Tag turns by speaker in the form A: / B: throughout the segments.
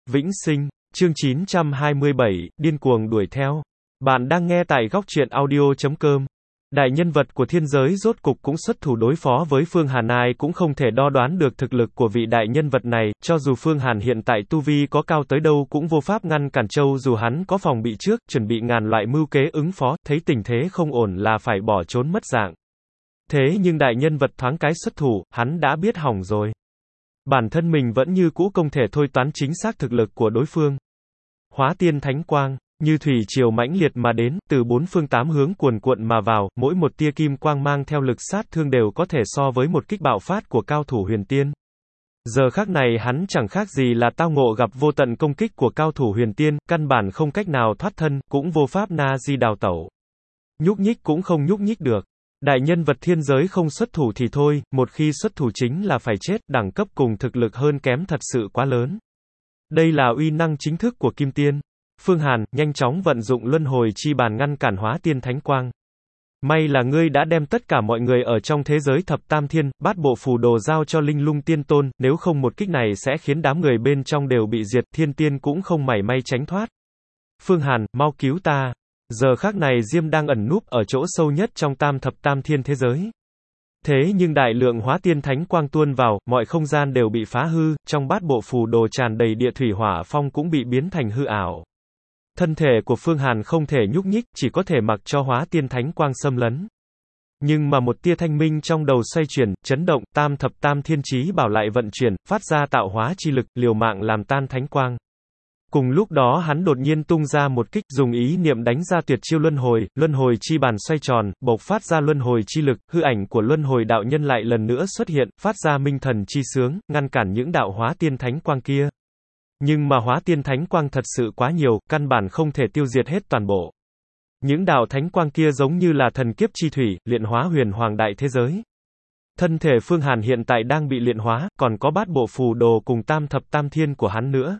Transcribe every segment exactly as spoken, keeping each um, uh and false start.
A: Vĩnh sinh, chương chín trăm hai mươi bảy, điên cuồng đuổi theo. Bạn đang nghe tại góc truyện audio chấm com. Đại nhân vật của thiên giới rốt cục cũng xuất thủ đối phó với Phương Hàn, ai cũng không thể đo đoán được thực lực của vị đại nhân vật này, cho dù Phương Hàn hiện tại tu vi có cao tới đâu cũng vô pháp ngăn cản, châu dù hắn có phòng bị trước, chuẩn bị ngàn loại mưu kế ứng phó, thấy tình thế không ổn là phải bỏ trốn mất dạng. Thế nhưng đại nhân vật thoáng cái xuất thủ, hắn đã biết hỏng rồi. Bản thân mình vẫn như cũ không thể thôi toán chính xác thực lực của đối phương. Hóa tiên thánh quang, như thủy triều mãnh liệt mà đến, từ bốn phương tám hướng cuồn cuộn mà vào, mỗi một tia kim quang mang theo lực sát thương đều có thể so với một kích bạo phát của cao thủ huyền tiên. Giờ khắc này hắn chẳng khác gì là tao ngộ gặp vô tận công kích của cao thủ huyền tiên, căn bản không cách nào thoát thân, cũng vô pháp na di đào tẩu. Nhúc nhích cũng không nhúc nhích được. Đại nhân vật thiên giới không xuất thủ thì thôi, một khi xuất thủ chính là phải chết, đẳng cấp cùng thực lực hơn kém thật sự quá lớn. Đây là uy năng chính thức của Kim Tiên. Phương Hàn, nhanh chóng vận dụng luân hồi chi bàn ngăn cản hóa tiên thánh quang. May là ngươi đã đem tất cả mọi người ở trong thế giới thập tam thiên, bát bộ phù đồ giao cho linh lung tiên tôn, nếu không một kích này sẽ khiến đám người bên trong đều bị diệt, thiên tiên cũng không mảy may tránh thoát. Phương Hàn, mau cứu ta. Giờ khắc này Diêm đang ẩn núp ở chỗ sâu nhất trong tam thập tam thiên thế giới. Thế nhưng đại lượng hóa tiên thánh quang tuôn vào, mọi không gian đều bị phá hư, trong bát bộ phù đồ tràn đầy địa thủy hỏa phong cũng bị biến thành hư ảo. Thân thể của Phương Hàn không thể nhúc nhích, chỉ có thể mặc cho hóa tiên thánh quang xâm lấn. Nhưng mà một tia thanh minh trong đầu xoay chuyển, chấn động, tam thập tam thiên chí bảo lại vận chuyển, phát ra tạo hóa chi lực, liều mạng làm tan thánh quang. Cùng lúc đó hắn đột nhiên tung ra một kích, dùng ý niệm đánh ra tuyệt chiêu luân hồi, luân hồi chi bàn xoay tròn, bộc phát ra luân hồi chi lực, hư ảnh của luân hồi đạo nhân lại lần nữa xuất hiện, phát ra minh thần chi sướng, ngăn cản những đạo hóa tiên thánh quang kia. Nhưng mà hóa tiên thánh quang thật sự quá nhiều, căn bản không thể tiêu diệt hết toàn bộ. Những đạo thánh quang kia giống như là thần kiếp chi thủy, luyện hóa huyền hoàng đại thế giới. Thân thể Phương Hàn hiện tại đang bị luyện hóa, còn có bát bộ phù đồ cùng tam thập tam thiên của hắn nữa.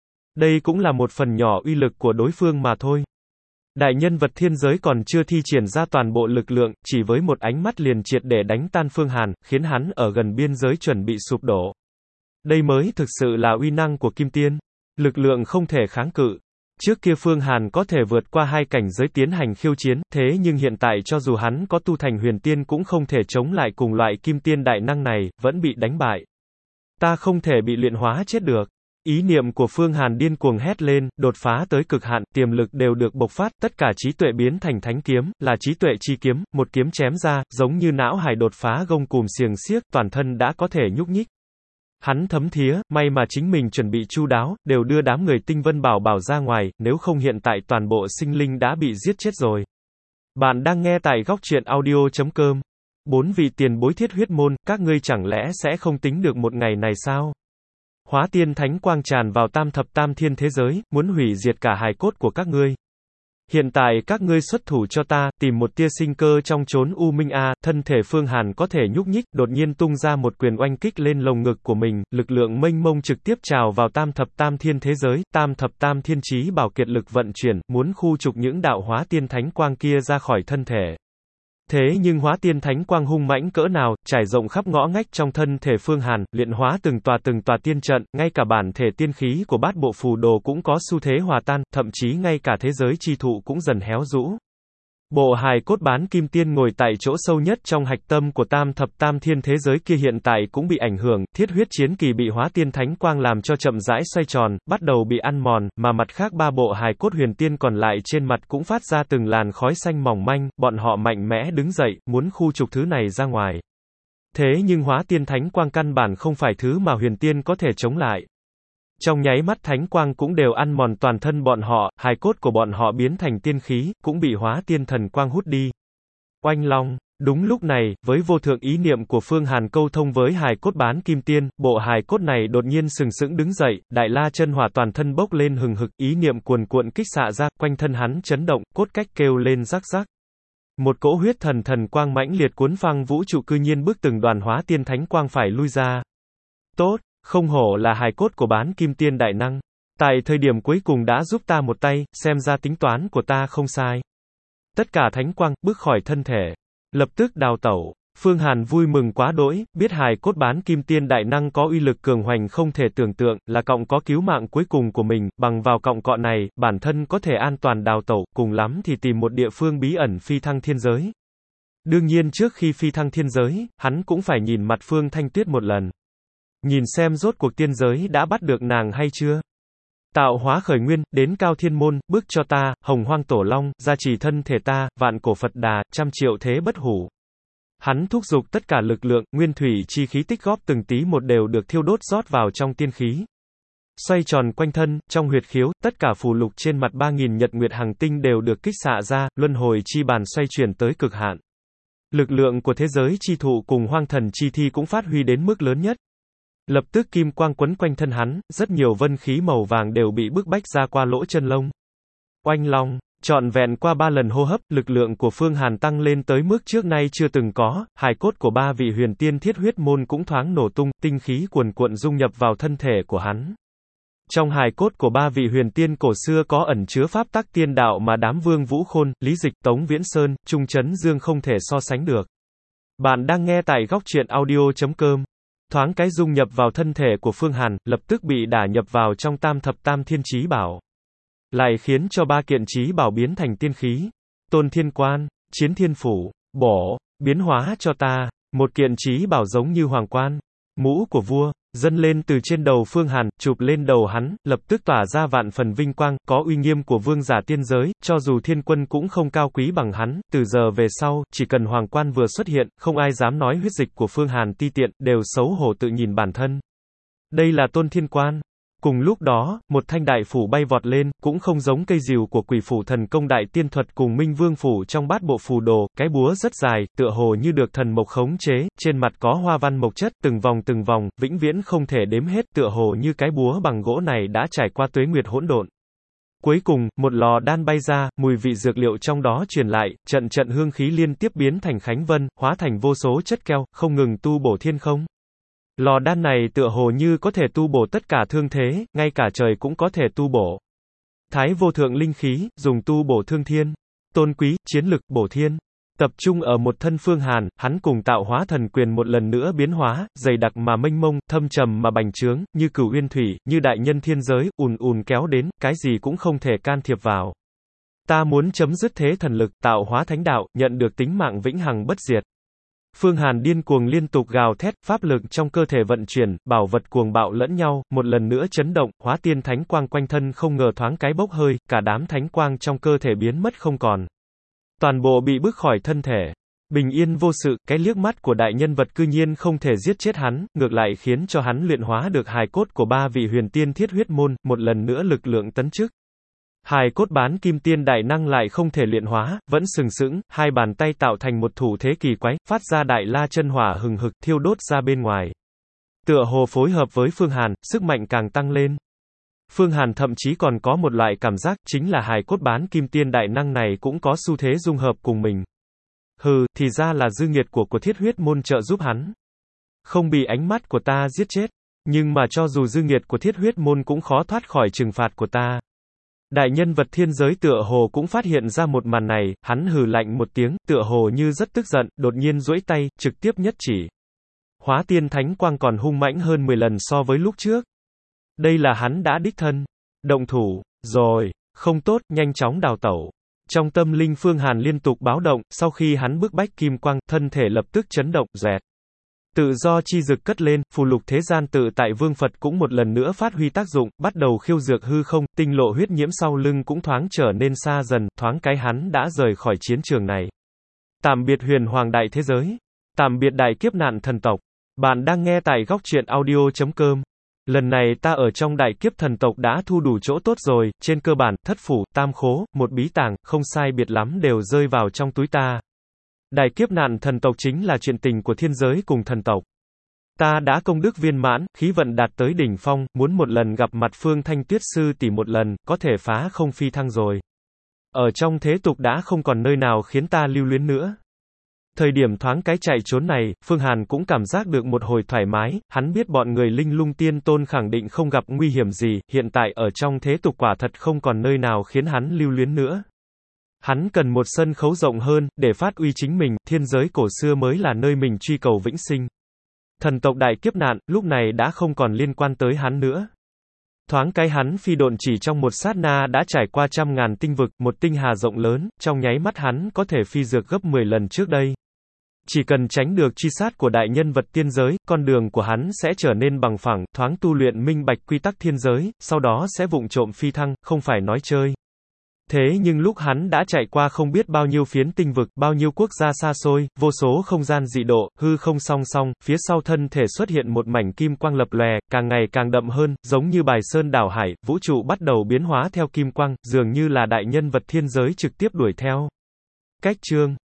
A: Đây cũng là một phần nhỏ uy lực của đối phương mà thôi. Đại nhân vật thiên giới còn chưa thi triển ra toàn bộ lực lượng, chỉ với một ánh mắt liền triệt để đánh tan Phương Hàn, khiến hắn ở gần biên giới chuẩn bị sụp đổ. Đây mới thực sự là uy năng của Kim Tiên. Lực lượng không thể kháng cự. Trước kia Phương Hàn có thể vượt qua hai cảnh giới tiến hành khiêu chiến, thế nhưng hiện tại cho dù hắn có tu thành huyền tiên cũng không thể chống lại cùng loại Kim Tiên đại năng này, vẫn bị đánh bại. Ta không thể bị luyện hóa chết được. Ý niệm của Phương Hàn điên cuồng hét lên, đột phá tới cực hạn, tiềm lực đều được bộc phát, tất cả trí tuệ biến thành thánh kiếm, là trí tuệ chi kiếm, một kiếm chém ra, giống như não hải đột phá gông cùm xiềng xiếc, toàn thân đã có thể nhúc nhích. Hắn thấm thía, may mà chính mình chuẩn bị chu đáo, đều đưa đám người Tinh Vân Bảo Bảo ra ngoài, nếu không hiện tại toàn bộ sinh linh đã bị giết chết rồi. Bạn đang nghe tại góc truyện audio chấm com. Bốn vị tiền bối thiết huyết môn, các ngươi chẳng lẽ sẽ không tính được một ngày này sao? Hóa tiên thánh quang tràn vào tam thập tam thiên thế giới, muốn hủy diệt cả hài cốt của các ngươi. Hiện tại các ngươi xuất thủ cho ta, tìm một tia sinh cơ trong chốn u minh a. Thân thể Phương Hàn có thể nhúc nhích, đột nhiên tung ra một quyền oanh kích lên lồng ngực của mình, lực lượng mênh mông trực tiếp trào vào tam thập tam thiên thế giới, tam thập tam thiên chí bảo kiệt lực vận chuyển, muốn khu trục những đạo hóa tiên thánh quang kia ra khỏi thân thể. Thế nhưng hóa tiên thánh quang hung mãnh cỡ nào, trải rộng khắp ngõ ngách trong thân thể Phương Hàn, luyện hóa từng tòa từng tòa tiên trận, ngay cả bản thể tiên khí của bát bộ phù đồ cũng có xu thế hòa tan, thậm chí ngay cả thế giới chi thụ cũng dần héo rũ. Bộ hài cốt bán kim tiên ngồi tại chỗ sâu nhất trong hạch tâm của tam thập tam thiên thế giới kia hiện tại cũng bị ảnh hưởng, thiết huyết chiến kỳ bị hóa tiên thánh quang làm cho chậm rãi xoay tròn, bắt đầu bị ăn mòn, mà mặt khác ba bộ hài cốt huyền tiên còn lại trên mặt cũng phát ra từng làn khói xanh mỏng manh, bọn họ mạnh mẽ đứng dậy, muốn khu trục thứ này ra ngoài. Thế nhưng hóa tiên thánh quang căn bản không phải thứ mà huyền tiên có thể chống lại. Trong nháy mắt thánh quang cũng đều ăn mòn toàn thân bọn họ, hài cốt của bọn họ biến thành tiên khí, cũng bị hóa tiên thần quang hút đi. Oanh long, đúng lúc này, với vô thượng ý niệm của Phương Hàn câu thông với hài cốt bán kim tiên, bộ hài cốt này đột nhiên sừng sững đứng dậy, đại la chân hỏa toàn thân bốc lên hừng hực, ý niệm cuồn cuộn kích xạ ra, quanh thân hắn chấn động, cốt cách kêu lên rắc rắc. Một cỗ huyết thần thần quang mãnh liệt cuốn phăng vũ trụ cư nhiên bức từng đoàn hóa tiên thánh quang phải lui ra. Tốt! Không hổ là hài cốt của bán kim tiên đại năng. Tại thời điểm cuối cùng đã giúp ta một tay, xem ra tính toán của ta không sai. Tất cả thánh quang, bước khỏi thân thể. Lập tức đào tẩu. Phương Hàn vui mừng quá đỗi, biết hài cốt bán kim tiên đại năng có uy lực cường hoành không thể tưởng tượng, là cọng có cứu mạng cuối cùng của mình, bằng vào cọng cọ này, bản thân có thể an toàn đào tẩu, cùng lắm thì tìm một địa phương bí ẩn phi thăng thiên giới. Đương nhiên trước khi phi thăng thiên giới, hắn cũng phải nhìn mặt Phương Thanh Tuyết một lần. Nhìn xem rốt cuộc tiên giới đã bắt được nàng hay chưa. Tạo hóa khởi nguyên, đến cao thiên môn, bước cho ta, hồng hoang tổ long, gia trì thân thể ta, vạn cổ Phật đà, trăm triệu thế bất hủ. Hắn thúc giục tất cả lực lượng, nguyên thủy chi khí tích góp từng tí một đều được thiêu đốt rót vào trong tiên khí. Xoay tròn quanh thân, trong huyệt khiếu, tất cả phù lục trên mặt ba nghìn nhật nguyệt hành tinh đều được kích xạ ra, luân hồi chi bàn xoay chuyển tới cực hạn. Lực lượng của thế giới chi thụ cùng hoang thần chi thi cũng phát huy đến mức lớn nhất. Lập tức kim quang quấn quanh thân hắn, rất nhiều vân khí màu vàng đều bị bức bách ra qua lỗ chân lông. Oanh long, trọn vẹn qua ba lần hô hấp, lực lượng của Phương Hàn tăng lên tới mức trước nay chưa từng có, hài cốt của ba vị huyền tiên thiết huyết môn cũng thoáng nổ tung, tinh khí cuồn cuộn dung nhập vào thân thể của hắn. Trong hài cốt của ba vị huyền tiên cổ xưa có ẩn chứa pháp tắc tiên đạo mà đám Vương Vũ Khôn, Lý Dịch, Tống Viễn Sơn, Trung Chấn Dương không thể so sánh được. Bạn đang nghe tại góc truyện audio chấm com. Thoáng cái dung nhập vào thân thể của Phương Hàn, lập tức bị đả nhập vào trong tam thập tam thiên chí bảo. Lại khiến cho ba kiện chí bảo biến thành tiên khí. Tôn Thiên Quan, Chiến Thiên Phủ, bổ, biến hóa cho ta. Một kiện chí bảo giống như hoàng quan, mũ của vua, dâng lên từ trên đầu Phương Hàn, chụp lên đầu hắn, lập tức tỏa ra vạn phần vinh quang, có uy nghiêm của vương giả tiên giới, cho dù thiên quân cũng không cao quý bằng hắn, từ giờ về sau, chỉ cần hoàng quan vừa xuất hiện, không ai dám nói huyết dịch của Phương Hàn ti tiện, đều xấu hổ tự nhìn bản thân. Đây là Tôn Thiên Quan. Cùng lúc đó, một thanh đại phủ bay vọt lên, cũng không giống cây rìu của quỷ phủ thần công đại tiên thuật cùng Minh Vương phủ trong bát bộ phù đồ, cái búa rất dài, tựa hồ như được thần mộc khống chế, trên mặt có hoa văn mộc chất, từng vòng từng vòng, vĩnh viễn không thể đếm hết, tựa hồ như cái búa bằng gỗ này đã trải qua tuế nguyệt hỗn độn. Cuối cùng, một lò đan bay ra, mùi vị dược liệu trong đó truyền lại, trận trận hương khí liên tiếp biến thành khánh vân, hóa thành vô số chất keo, không ngừng tu bổ thiên không. Lò đan này tựa hồ như có thể tu bổ tất cả thương thế, ngay cả trời cũng có thể tu bổ. Thái vô thượng linh khí, dùng tu bổ thương thiên. Tôn quý, chiến lực, bổ thiên. Tập trung ở một thân Phương Hàn, hắn cùng tạo hóa thần quyền một lần nữa biến hóa, dày đặc mà mênh mông, thâm trầm mà bành trướng, như cửu uyên thủy, như đại nhân thiên giới, ùn ùn kéo đến, cái gì cũng không thể can thiệp vào. Ta muốn chấm dứt thế thần lực, tạo hóa thánh đạo, nhận được tính mạng vĩnh hằng bất diệt. Phương Hàn điên cuồng liên tục gào thét, pháp lực trong cơ thể vận chuyển, bảo vật cuồng bạo lẫn nhau, một lần nữa chấn động, hóa tiên thánh quang quanh thân không ngờ thoáng cái bốc hơi, cả đám thánh quang trong cơ thể biến mất không còn. Toàn bộ bị bức khỏi thân thể. Bình yên vô sự, cái liếc mắt của đại nhân vật cư nhiên không thể giết chết hắn, ngược lại khiến cho hắn luyện hóa được hài cốt của ba vị huyền tiên thiết huyết môn, một lần nữa lực lượng tấn chức. Hài cốt bán kim tiên đại năng lại không thể luyện hóa, vẫn sừng sững, hai bàn tay tạo thành một thủ thế kỳ quái, phát ra đại la chân hỏa hừng hực, thiêu đốt ra bên ngoài. Tựa hồ phối hợp với Phương Hàn, sức mạnh càng tăng lên. Phương Hàn thậm chí còn có một loại cảm giác, chính là hài cốt bán kim tiên đại năng này cũng có xu thế dung hợp cùng mình. Hừ, thì ra là dư nghiệt của của thiết huyết môn trợ giúp hắn. Không bị ánh mắt của ta giết chết, nhưng mà cho dù dư nghiệt của thiết huyết môn cũng khó thoát khỏi trừng phạt của ta. Đại nhân vật thiên giới tựa hồ cũng phát hiện ra một màn này, hắn hừ lạnh một tiếng, tựa hồ như rất tức giận, đột nhiên duỗi tay, trực tiếp nhất chỉ. Hóa tiên thánh quang còn hung mãnh hơn mười lần so với lúc trước. Đây là hắn đã đích thân động thủ, rồi, không tốt, nhanh chóng đào tẩu. Trong tâm linh Phương Hàn liên tục báo động, sau khi hắn bức bách kim quang, thân thể lập tức chấn động, rẹt. Tự do chi dực cất lên, phù lục thế gian tự tại vương Phật cũng một lần nữa phát huy tác dụng, bắt đầu khiêu dược hư không, tinh lộ huyết nhiễm sau lưng cũng thoáng trở nên xa dần, thoáng cái hắn đã rời khỏi chiến trường này. Tạm biệt huyền hoàng đại thế giới. Tạm biệt đại kiếp nạn thần tộc. Bạn đang nghe tại góc truyện audio chấm com. Lần này ta ở trong đại kiếp thần tộc đã thu đủ chỗ tốt rồi, trên cơ bản, thất phủ, tam khố, một bí tàng, không sai biệt lắm đều rơi vào trong túi ta. Đại kiếp nạn thần tộc chính là chuyện tình của thiên giới cùng thần tộc. Ta đã công đức viên mãn, khí vận đạt tới đỉnh phong, muốn một lần gặp mặt Phương Thanh Tuyết sư tỷ một lần, có thể phá không phi thăng rồi. Ở trong thế tục đã không còn nơi nào khiến ta lưu luyến nữa. Thời điểm thoáng cái chạy trốn này, Phương Hàn cũng cảm giác được một hồi thoải mái, hắn biết bọn người linh lung tiên tôn khẳng định không gặp nguy hiểm gì, hiện tại ở trong thế tục quả thật không còn nơi nào khiến hắn lưu luyến nữa. Hắn cần một sân khấu rộng hơn, để phát uy chính mình, thiên giới cổ xưa mới là nơi mình truy cầu vĩnh sinh. Thần tộc đại kiếp nạn, lúc này đã không còn liên quan tới hắn nữa. Thoáng cái hắn phi độn chỉ trong một sát na đã trải qua trăm ngàn tinh vực, một tinh hà rộng lớn, trong nháy mắt hắn có thể phi dược gấp mười lần trước đây. Chỉ cần tránh được truy sát của đại nhân vật tiên giới, con đường của hắn sẽ trở nên bằng phẳng, thoáng tu luyện minh bạch quy tắc thiên giới, sau đó sẽ vụng trộm phi thăng, không phải nói chơi. Thế nhưng lúc hắn đã chạy qua không biết bao nhiêu phiến tinh vực, bao nhiêu quốc gia xa xôi, vô số không gian dị độ, hư không song song, phía sau thân thể xuất hiện một mảnh kim quang lập lòe, càng ngày càng đậm hơn, giống như bài sơn đảo hải, vũ trụ bắt đầu biến hóa theo kim quang, dường như là đại nhân vật thiên giới trực tiếp đuổi theo. Cách chương